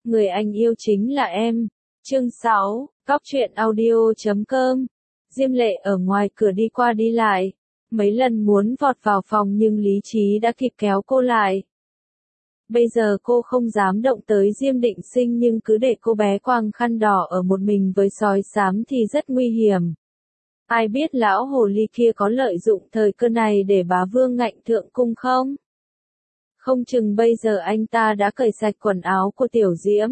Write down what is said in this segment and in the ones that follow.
người anh yêu chính là em. Chương 6, Góc truyện audio.com. Diêm Lệ ở ngoài cửa đi qua đi lại, mấy lần muốn vọt vào phòng nhưng lý trí đã kịp kéo cô lại. Bây giờ cô không dám động tới Diêm Định Sinh nhưng cứ để cô bé quàng khăn đỏ ở một mình với sói xám thì rất nguy hiểm. Ai biết lão hồ ly kia có lợi dụng thời cơ này để bá vương ngạnh thượng cung không? Không chừng bây giờ anh ta đã cởi sạch quần áo của Tiểu Diễm,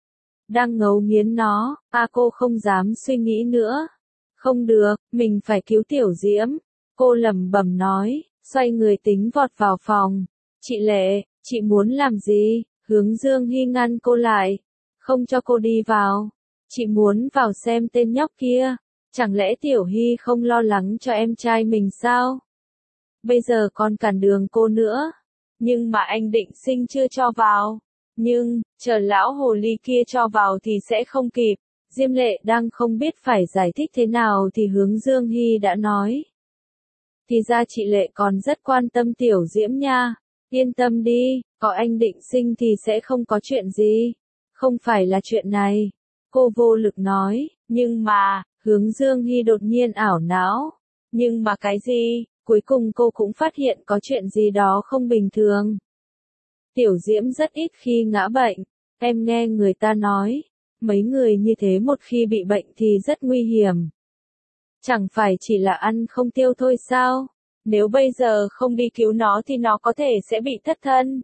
đang ngấu nghiến nó. Cô không dám suy nghĩ nữa. Không được, mình phải cứu Tiểu Diễm. Cô lẩm bẩm nói, xoay người tính vọt vào phòng. Chị Lệ, chị muốn làm gì? Hướng Dương Hy ngăn cô lại, không cho cô đi vào. Chị muốn vào xem tên nhóc kia. Chẳng lẽ Tiểu Hy không lo lắng cho em trai mình sao? Bây giờ còn cản đường cô nữa. Nhưng mà anh Định Sinh chưa cho vào. Nhưng, chờ lão hồ ly kia cho vào thì sẽ không kịp. Diêm Lệ đang không biết phải giải thích thế nào thì Hướng Dương Hy đã nói. Thì ra chị Lệ còn rất quan tâm Tiểu Diễm nha. Yên tâm đi, có anh Định Sinh thì sẽ không có chuyện gì. Không phải là chuyện này. Cô vô lực nói, nhưng mà, Hướng Dương Hy đột nhiên ảo não. Nhưng mà cái gì? Cuối cùng cô cũng phát hiện có chuyện gì đó không bình thường. Tiểu Diễm rất ít khi ngã bệnh. Em nghe người ta nói, mấy người như thế một khi bị bệnh thì rất nguy hiểm. Chẳng phải chỉ là ăn không tiêu thôi sao? Nếu bây giờ không đi cứu nó thì nó có thể sẽ bị thất thân.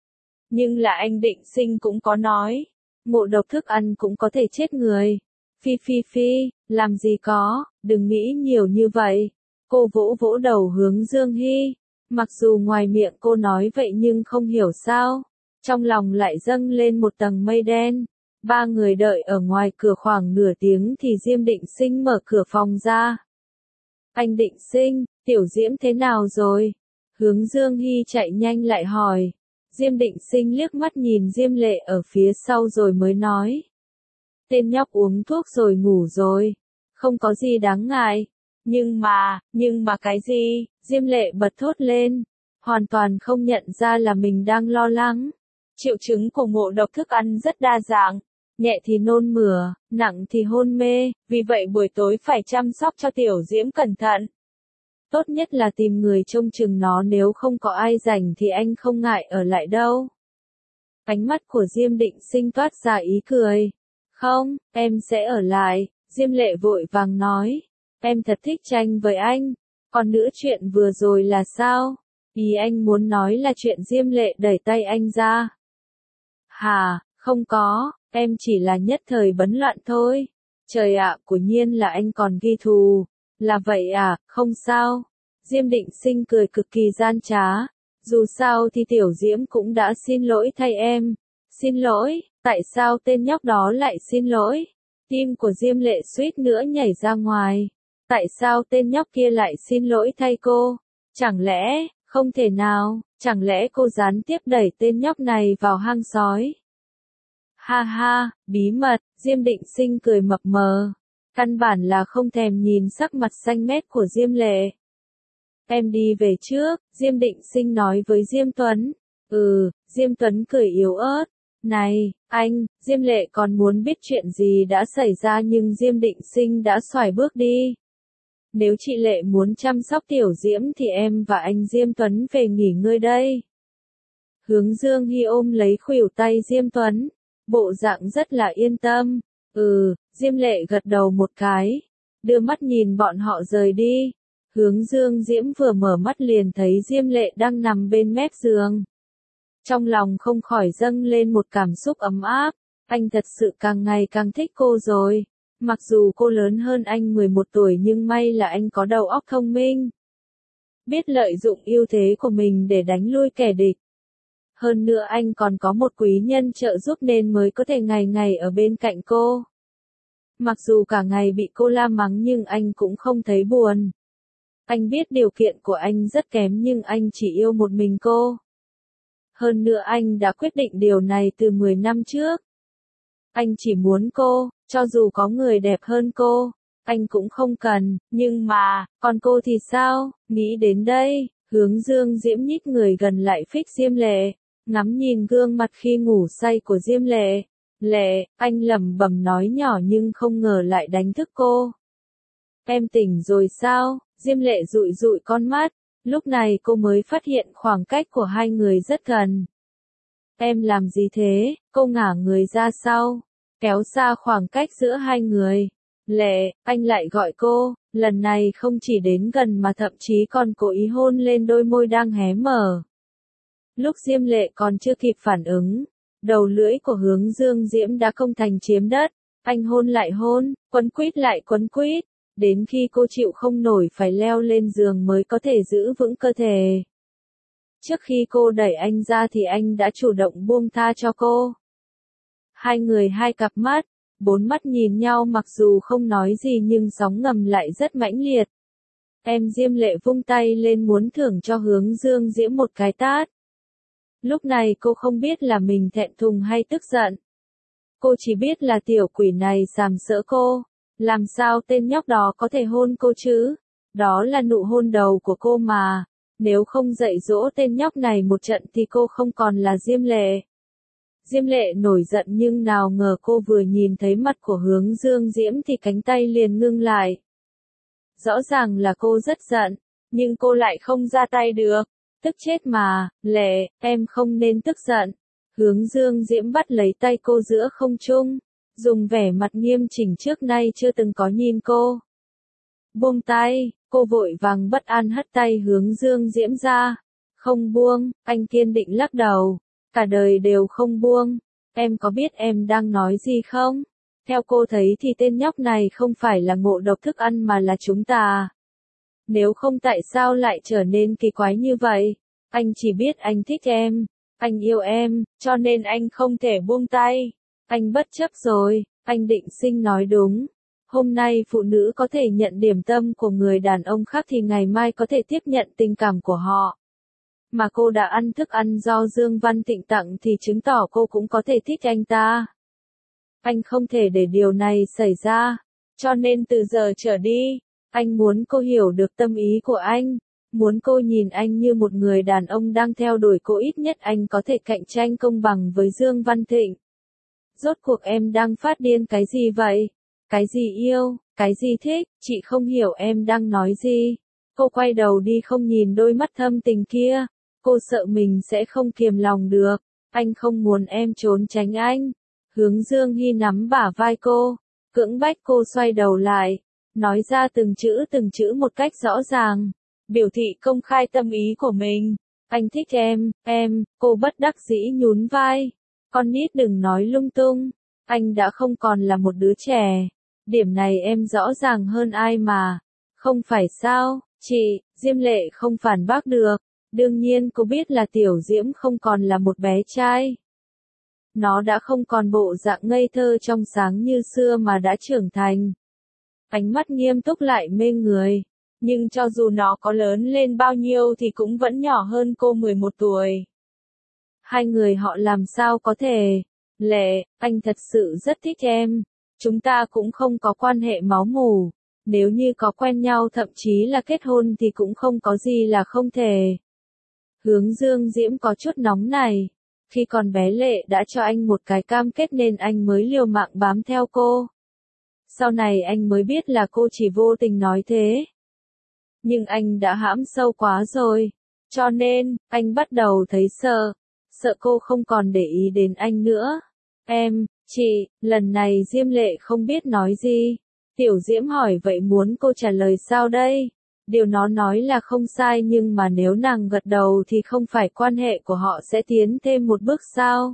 Nhưng là anh Định Sinh cũng có nói, ngộ độc thức ăn cũng có thể chết người. Phi, làm gì có, đừng nghĩ nhiều như vậy. Cô vỗ vỗ đầu Hướng Dương Hy. Mặc dù ngoài miệng cô nói vậy nhưng không hiểu sao, trong lòng lại dâng lên một tầng mây đen. Ba người đợi ở ngoài cửa khoảng nửa tiếng thì Diêm Định Sinh mở cửa phòng ra. Anh Định Sinh, Tiểu Diễm thế nào rồi? Hướng Dương Hy chạy nhanh lại hỏi. Diêm Định Sinh liếc mắt nhìn Diêm Lệ ở phía sau rồi mới nói. Tên nhóc uống thuốc rồi ngủ rồi. Không có gì đáng ngại. Nhưng mà cái gì? Diêm Lệ bật thốt lên. Hoàn toàn không nhận ra là mình đang lo lắng. Triệu chứng của ngộ độc thức ăn rất đa dạng. Nhẹ thì nôn mửa, nặng thì hôn mê. Vì vậy buổi tối phải chăm sóc cho Tiểu Diễm cẩn thận. Tốt nhất là tìm người trông chừng nó, nếu không có ai rảnh thì anh không ngại ở lại đâu. Ánh mắt của Diêm Định Sinh toát ra ý cười. Không, em sẽ ở lại. Diêm Lệ vội vàng nói. Em thật thích tranh với anh. Còn nữa, chuyện vừa rồi là sao? Ý anh muốn nói là chuyện Diêm Lệ đẩy tay anh ra. Hà, không có, em chỉ là nhất thời bấn loạn thôi. Trời ạ, quả nhiên là anh còn ghi thù. Là vậy à, không sao. Diêm Định Sinh cười cực kỳ gian trá. Dù sao thì Tiểu Diễm cũng đã xin lỗi thay em. Xin lỗi, tại sao tên nhóc đó lại xin lỗi? Tim của Diêm Lệ suýt nữa nhảy ra ngoài. Tại sao tên nhóc kia lại xin lỗi thay cô? Chẳng lẽ, không thể nào, chẳng lẽ cô gián tiếp đẩy tên nhóc này vào hang sói? Ha ha, bí mật, Diêm Định Sinh cười mập mờ. Căn bản là không thèm nhìn sắc mặt xanh mét của Diêm Lệ. Em đi về trước, Diêm Định Sinh nói với Diêm Tuấn. Diêm Tuấn cười yếu ớt. Này, anh, Diêm Lệ còn muốn biết chuyện gì đã xảy ra nhưng Diêm Định Sinh đã xoải bước đi. Nếu chị Lệ muốn chăm sóc Tiểu Diễm thì em và anh Diêm Tuấn về nghỉ ngơi đây. Hướng Dương Hy ôm lấy khuỷu tay Diêm Tuấn, bộ dạng rất là yên tâm. Diêm Lệ gật đầu một cái, đưa mắt nhìn bọn họ rời đi. Hướng Dương Diễm vừa mở mắt liền thấy Diêm Lệ đang nằm bên mép giường. Trong lòng không khỏi dâng lên một cảm xúc ấm áp, anh thật sự càng ngày càng thích cô rồi. Mặc dù cô lớn hơn anh 11 tuổi nhưng may là anh có đầu óc thông minh. Biết lợi dụng ưu thế của mình để đánh lui kẻ địch. Hơn nữa anh còn có một quý nhân trợ giúp nên mới có thể ngày ngày ở bên cạnh cô. Mặc dù cả ngày bị cô la mắng nhưng anh cũng không thấy buồn. Anh biết điều kiện của anh rất kém nhưng anh chỉ yêu một mình cô. Hơn nữa anh đã quyết định điều này từ 10 năm trước. Anh chỉ muốn cô, cho dù có người đẹp hơn cô, anh cũng không cần, nhưng mà, còn cô thì sao? Nghĩ đến đây, Hướng Dương Diễm nhích người gần lại phích Diêm Lệ, ngắm nhìn gương mặt khi ngủ say của Diêm Lệ. Lệ, anh lẩm bẩm nói nhỏ nhưng không ngờ lại đánh thức cô. Em tỉnh rồi sao? Diêm Lệ dụi dụi con mắt, lúc này cô mới phát hiện khoảng cách của hai người rất gần. Em làm gì thế? Cô ngả người ra sau, kéo xa khoảng cách giữa hai người. Lệ, anh lại gọi cô, lần này không chỉ đến gần mà thậm chí còn cố ý hôn lên đôi môi đang hé mở. Lúc Diêm Lệ còn chưa kịp phản ứng, đầu lưỡi của Hướng Dương Diễm đã công thành chiếm đất. Anh hôn lại hôn, quấn quýt lại quấn quýt, đến khi cô chịu không nổi phải leo lên giường mới có thể giữ vững cơ thể. Trước khi cô đẩy anh ra thì anh đã chủ động buông tha cho cô. Hai người hai cặp mắt, bốn mắt nhìn nhau mặc dù không nói gì nhưng sóng ngầm lại rất mãnh liệt. Em Diêm Lệ vung tay lên muốn thưởng cho Hướng Dương Diễm một cái tát. Lúc này cô không biết là mình thẹn thùng hay tức giận. Cô chỉ biết là tiểu quỷ này sàm sỡ cô. Làm sao tên nhóc đó có thể hôn cô chứ? Đó là nụ hôn đầu của cô mà. Nếu không dạy dỗ tên nhóc này một trận thì cô không còn là Diêm Lệ. Diêm Lệ nổi giận nhưng nào ngờ cô vừa nhìn thấy mặt của Hướng Dương Diễm thì cánh tay liền ngưng lại. Rõ ràng là cô rất giận, nhưng cô lại không ra tay được. Tức chết mà, Lệ, em không nên tức giận. Hướng Dương Diễm bắt lấy tay cô giữa không trung, dùng vẻ mặt nghiêm chỉnh trước nay chưa từng có nhìn cô. Buông tay, cô vội vàng bất an hất tay Hướng Dương Diễm ra. Không buông, anh kiên định lắc đầu. Cả đời đều không buông. Em có biết em đang nói gì không? Theo cô thấy thì tên nhóc này không phải là ngộ độc thức ăn mà là chúng ta. Nếu không tại sao lại trở nên kỳ quái như vậy? Anh chỉ biết anh thích em, anh yêu em, cho nên anh không thể buông tay. Anh bất chấp rồi, anh Định Sinh nói đúng. Hôm nay phụ nữ có thể nhận điểm tâm của người đàn ông khác thì ngày mai có thể tiếp nhận tình cảm của họ. Mà cô đã ăn thức ăn do Dương Văn Thịnh tặng thì chứng tỏ cô cũng có thể thích anh ta. Anh không thể để điều này xảy ra, cho nên từ giờ trở đi, anh muốn cô hiểu được tâm ý của anh, muốn cô nhìn anh như một người đàn ông đang theo đuổi cô, ít nhất anh có thể cạnh tranh công bằng với Dương Văn Thịnh. Rốt cuộc em đang phát điên cái gì vậy? Cái gì yêu, cái gì thích, chị không hiểu em đang nói gì. Cô quay đầu đi không nhìn đôi mắt thâm tình kia, cô sợ mình sẽ không kiềm lòng được, anh không muốn em trốn tránh anh. Hướng Dương Hy nắm bả vai cô, cưỡng bách cô xoay đầu lại, nói ra từng chữ một cách rõ ràng, biểu thị công khai tâm ý của mình. Anh thích em, cô bất đắc dĩ nhún vai. Con nít đừng nói lung tung, anh đã không còn là một đứa trẻ. Điểm này em rõ ràng hơn ai mà. Không phải sao, chị, Diêm Lệ không phản bác được. Đương nhiên cô biết là Tiểu Diễm không còn là một bé trai. Nó đã không còn bộ dạng ngây thơ trong sáng như xưa mà đã trưởng thành. Ánh mắt nghiêm túc lại mê người. Nhưng cho dù nó có lớn lên bao nhiêu thì cũng vẫn nhỏ hơn cô 11 tuổi. Hai người họ làm sao có thể? Lệ, anh thật sự rất thích em. Chúng ta cũng không có quan hệ máu mủ. Nếu như có quen nhau thậm chí là kết hôn thì cũng không có gì là không thể. Hướng Dương Diễm có chút nóng này. Khi còn bé Lệ đã cho anh một cái cam kết nên anh mới liều mạng bám theo cô. Sau này anh mới biết là cô chỉ vô tình nói thế. Nhưng anh đã hãm sâu quá rồi. Cho nên, anh bắt đầu thấy sợ. Sợ cô không còn để ý đến anh nữa. Em, chị, lần này Diêm Lệ không biết nói gì. Tiểu Diễm hỏi vậy muốn cô trả lời sao đây? Điều nó nói là không sai nhưng mà nếu nàng gật đầu thì không phải quan hệ của họ sẽ tiến thêm một bước sao?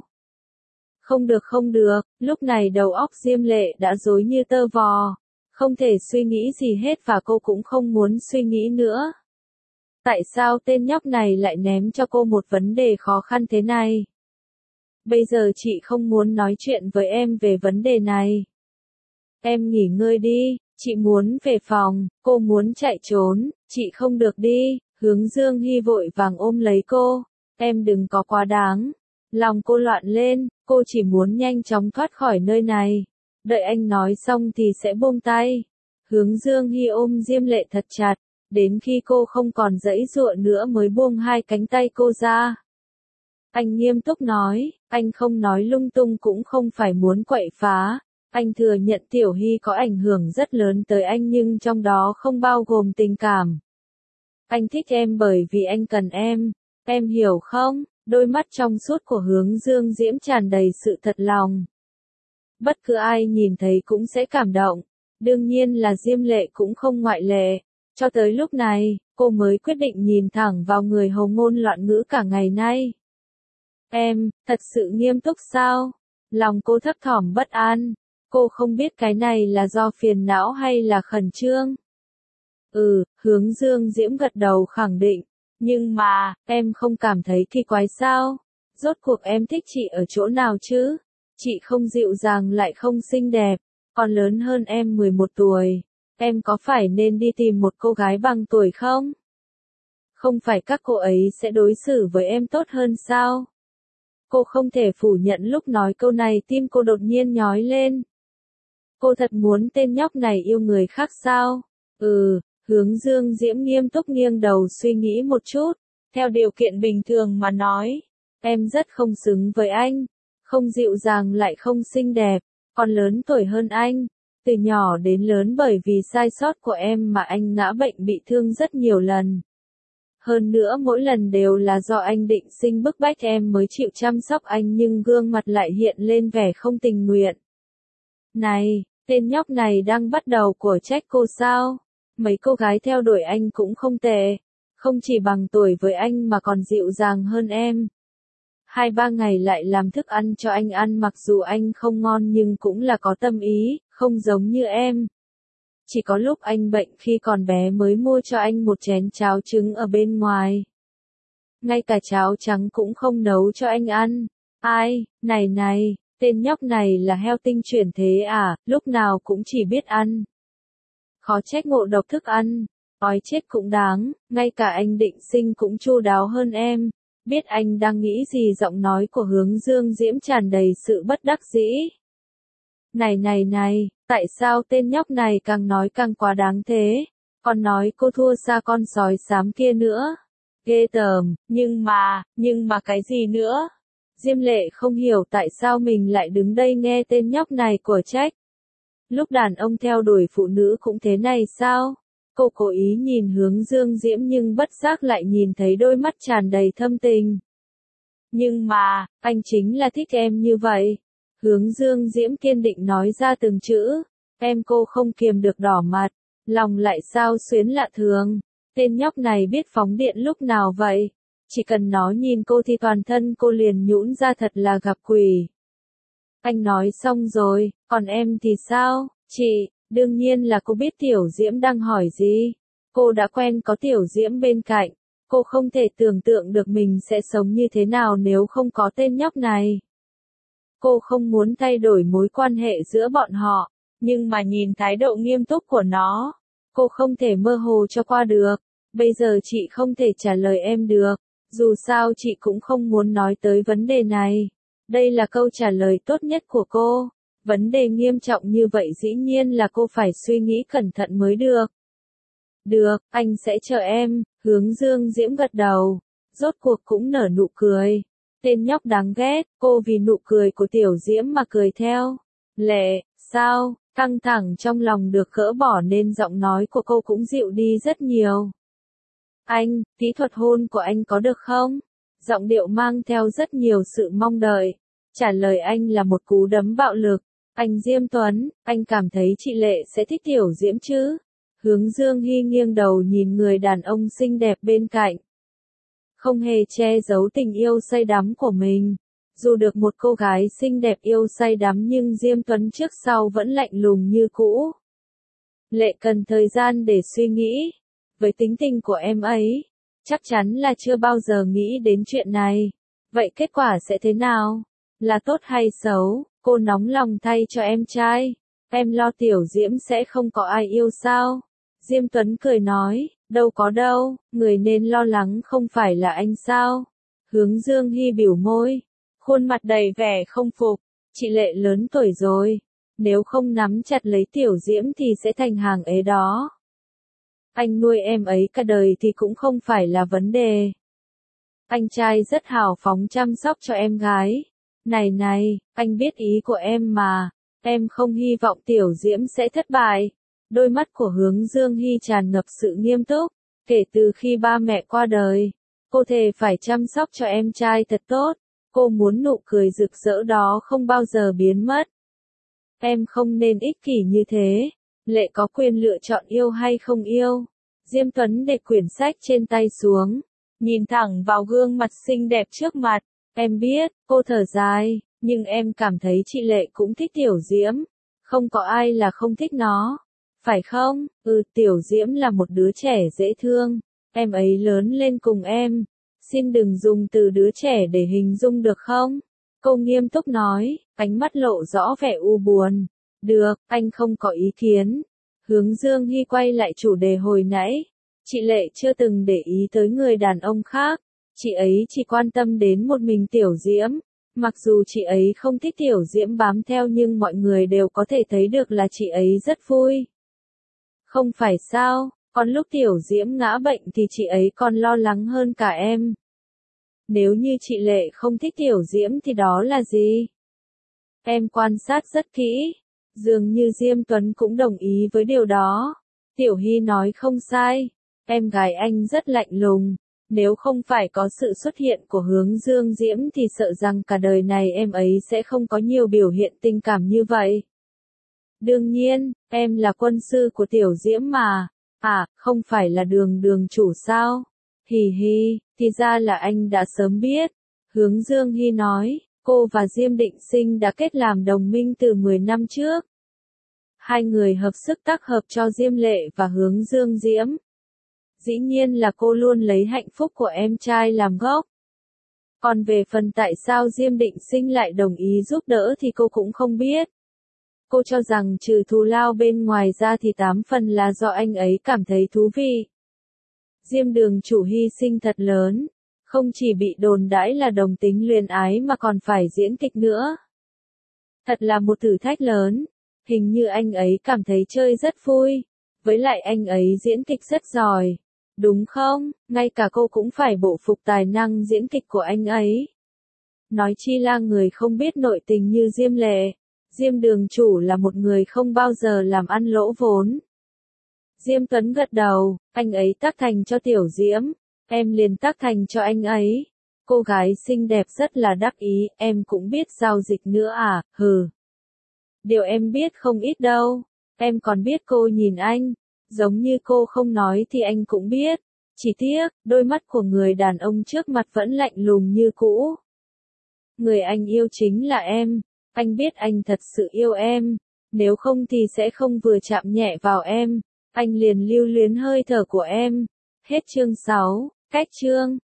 Không được, lúc này đầu óc Diêm Lệ đã rối như tơ vò. Không thể suy nghĩ gì hết và cô cũng không muốn suy nghĩ nữa. Tại sao tên nhóc này lại ném cho cô một vấn đề khó khăn thế này? Bây giờ chị không muốn nói chuyện với em về vấn đề này. Em nghỉ ngơi đi, chị muốn về phòng, cô muốn chạy trốn, chị không được đi. Hướng Dương Hy vội vàng ôm lấy cô. Em đừng có quá đáng. Lòng cô loạn lên, cô chỉ muốn nhanh chóng thoát khỏi nơi này. Đợi anh nói xong thì sẽ buông tay. Hướng Dương Hy ôm Diêm Lệ thật chặt, đến khi cô không còn giãy giụa nữa mới buông hai cánh tay cô ra. Anh nghiêm túc nói, anh không nói lung tung cũng không phải muốn quậy phá. Anh thừa nhận Tiểu Hy có ảnh hưởng rất lớn tới anh nhưng trong đó không bao gồm tình cảm. Anh thích em bởi vì anh cần em hiểu không? Đôi mắt trong suốt của Hướng Dương Diễm tràn đầy sự thật lòng. Bất cứ ai nhìn thấy cũng sẽ cảm động. Đương nhiên là Diêm Lệ cũng không ngoại lệ. Cho tới lúc này, cô mới quyết định nhìn thẳng vào người hầu ngôn loạn ngữ cả ngày nay. Em, thật sự nghiêm túc sao? Lòng cô thấp thỏm bất an. Cô không biết cái này là do phiền não hay là khẩn trương. Hướng Dương Diễm gật đầu khẳng định. Nhưng mà, em không cảm thấy kỳ quái sao? Rốt cuộc em thích chị ở chỗ nào chứ? Chị không dịu dàng lại không xinh đẹp, còn lớn hơn em 11 tuổi. Em có phải nên đi tìm một cô gái bằng tuổi không? Không phải các cô ấy sẽ đối xử với em tốt hơn sao? Cô không thể phủ nhận lúc nói câu này tim cô đột nhiên nhói lên. Cô thật muốn tên nhóc này yêu người khác sao? Hướng Dương Diễm nghiêm túc nghiêng đầu suy nghĩ một chút. Theo điều kiện bình thường mà nói, em rất không xứng với anh. Không dịu dàng lại không xinh đẹp, còn lớn tuổi hơn anh. Từ nhỏ đến lớn bởi vì sai sót của em mà anh ngã bệnh bị thương rất nhiều lần. Hơn nữa mỗi lần đều là do anh định sinh bức bách em mới chịu chăm sóc anh nhưng gương mặt lại hiện lên vẻ không tình nguyện. Này, tên nhóc này đang bắt đầu của trách cô sao? Mấy cô gái theo đuổi anh cũng không tệ. Không chỉ bằng tuổi với anh mà còn dịu dàng hơn em. 2-3 ngày lại làm thức ăn cho anh ăn mặc dù anh không ngon nhưng cũng là có tâm ý, không giống như em. Chỉ có lúc anh bệnh khi còn bé mới mua cho anh một chén cháo trứng ở bên ngoài. Ngay cả cháo trắng cũng không nấu cho anh ăn. Ai, này, tên nhóc này là heo tinh chuyển thế à, lúc nào cũng chỉ biết ăn. Khó trách ngộ độc thức ăn. Ói chết cũng đáng, ngay cả anh định sinh cũng chu đáo hơn em. Biết anh đang nghĩ gì giọng nói của Hướng Dương Diễm tràn đầy sự bất đắc dĩ. Này, tại sao tên nhóc này càng nói càng quá đáng thế? Còn nói cô thua xa con sói xám kia nữa. Ghê tởm, nhưng mà cái gì nữa? Diêm Lệ không hiểu tại sao mình lại đứng đây nghe tên nhóc này của trách. Lúc đàn ông theo đuổi phụ nữ cũng thế này sao? Cô cố ý nhìn Hướng Dương Diễm nhưng bất giác lại nhìn thấy đôi mắt tràn đầy thâm tình. Nhưng mà, anh chính là thích em như vậy. Hướng Dương Diễm kiên định nói ra từng chữ. Cô không kiềm được đỏ mặt. Lòng lại sao xuyến lạ thường. Tên nhóc này biết phóng điện lúc nào vậy? Chỉ cần nó nhìn cô thì toàn thân cô liền nhũn ra thật là gặp quỷ. Anh nói xong rồi, còn em thì sao? Chị, đương nhiên là cô biết Tiểu Diễm đang hỏi gì. Cô đã quen có Tiểu Diễm bên cạnh. Cô không thể tưởng tượng được mình sẽ sống như thế nào nếu không có tên nhóc này. Cô không muốn thay đổi mối quan hệ giữa bọn họ, nhưng mà nhìn thái độ nghiêm túc của nó, cô không thể mơ hồ cho qua được. Bây giờ chị không thể trả lời em được, dù sao chị cũng không muốn nói tới vấn đề này. Đây là câu trả lời tốt nhất của cô. Vấn đề nghiêm trọng như vậy dĩ nhiên là cô phải suy nghĩ cẩn thận mới được. Được, anh sẽ chờ em, Hướng Dương Diễm gật đầu. Rốt cuộc cũng nở nụ cười. Tên nhóc đáng ghét, cô vì nụ cười của Tiểu Diễm mà cười theo. Lệ, sao, căng thẳng trong lòng được gỡ bỏ nên giọng nói của cô cũng dịu đi rất nhiều. Anh, kỹ thuật hôn của anh có được không? Giọng điệu mang theo rất nhiều sự mong đợi. Trả lời anh là một cú đấm bạo lực. Anh Diêm Tuấn, anh cảm thấy chị Lệ sẽ thích Tiểu Diễm chứ? Hướng Dương Hy nghiêng đầu nhìn người đàn ông xinh đẹp bên cạnh. Không hề che giấu tình yêu say đắm của mình. Dù được một cô gái xinh đẹp yêu say đắm nhưng Diêm Tuấn trước sau vẫn lạnh lùng như cũ. Lệ cần thời gian để suy nghĩ. Với tính tình của em ấy, chắc chắn là chưa bao giờ nghĩ đến chuyện này. Vậy kết quả sẽ thế nào? Là tốt hay xấu? Cô nóng lòng thay cho em trai. Em lo Tiểu Diễm sẽ không có ai yêu sao? Diêm Tuấn cười nói, đâu có đâu, người nên lo lắng không phải là anh sao? Hướng Dương Hy biểu môi, khuôn mặt đầy vẻ không phục, chị Lệ lớn tuổi rồi, nếu không nắm chặt lấy Tiểu Diễm thì sẽ thành hàng ế đó. Anh nuôi em ấy cả đời thì cũng không phải là vấn đề. Anh trai rất hào phóng chăm sóc cho em gái. Này, anh biết ý của em mà. Em không hy vọng Tiểu Diễm sẽ thất bại. Đôi mắt của Hướng Dương Hy tràn ngập sự nghiêm túc. Kể từ khi ba mẹ qua đời, cô thề phải chăm sóc cho em trai thật tốt. Cô muốn nụ cười rực rỡ đó không bao giờ biến mất. Em không nên ích kỷ như thế. Lệ có quyền lựa chọn yêu hay không yêu. Diêm Tuấn để quyển sách trên tay xuống, nhìn thẳng vào gương mặt xinh đẹp trước mặt. Em biết, cô thở dài, nhưng em cảm thấy chị Lệ cũng thích Tiểu Diễm. Không có ai là không thích nó. Phải không? Tiểu Diễm là một đứa trẻ dễ thương. Em ấy lớn lên cùng em. Xin đừng dùng từ đứa trẻ để hình dung được không? Cô nghiêm túc nói, ánh mắt lộ rõ vẻ u buồn. Được, anh không có ý kiến. Hướng Dương Hy quay lại chủ đề hồi nãy. Chị Lệ chưa từng để ý tới người đàn ông khác. Chị ấy chỉ quan tâm đến một mình Tiểu Diễm. Mặc dù chị ấy không thích Tiểu Diễm bám theo nhưng mọi người đều có thể thấy được là chị ấy rất vui. Không phải sao, còn lúc Tiểu Diễm ngã bệnh thì chị ấy còn lo lắng hơn cả em. Nếu như chị Lệ không thích Tiểu Diễm thì đó là gì? Em quan sát rất kỹ. Dường như Diêm Tuấn cũng đồng ý với điều đó. Tiểu Hy nói không sai. Em gái anh rất lạnh lùng. Nếu không phải có sự xuất hiện của Hướng Dương Diễm thì sợ rằng cả đời này em ấy sẽ không có nhiều biểu hiện tình cảm như vậy. Đương nhiên, em là quân sư của Tiểu Diễm mà. Không phải là Đường chủ sao? Hì, thì ra là anh đã sớm biết. Hướng Dương Hy nói, cô và Diêm Định Sinh đã kết làm đồng minh từ 10 năm trước. Hai người hợp sức tác hợp cho Diêm Lệ và Hướng Dương Diễm. Dĩ nhiên là cô luôn lấy hạnh phúc của em trai làm gốc. Còn về phần tại sao Diêm Định Sinh lại đồng ý giúp đỡ thì cô cũng không biết. Cô cho rằng trừ thù lao bên ngoài ra thì 8 phần là do anh ấy cảm thấy thú vị. Diêm Đường chủ hy sinh thật lớn, không chỉ bị đồn đãi là đồng tính luyến ái mà còn phải diễn kịch nữa. Thật là một thử thách lớn, hình như anh ấy cảm thấy chơi rất vui, với lại anh ấy diễn kịch rất giỏi, đúng không? Ngay cả cô cũng phải bội phục tài năng diễn kịch của anh ấy. Nói chi là người không biết nội tình như Diêm Lệ. Diêm Đường chủ là một người không bao giờ làm ăn lỗ vốn. Diêm Tuấn gật đầu, anh ấy tác thành cho Tiểu Diễm, em liền tác thành cho anh ấy. Cô gái xinh đẹp rất là đắc ý, em cũng biết giao dịch nữa à, hừ. Điều em biết không ít đâu, em còn biết cô nhìn anh, giống như cô không nói thì anh cũng biết. Chỉ tiếc, đôi mắt của người đàn ông trước mặt vẫn lạnh lùng như cũ. Người anh yêu chính là em, anh biết anh thật sự yêu em, nếu không thì sẽ không vừa chạm nhẹ vào em, anh liền lưu luyến hơi thở của em. Hết chương 6, cách chương.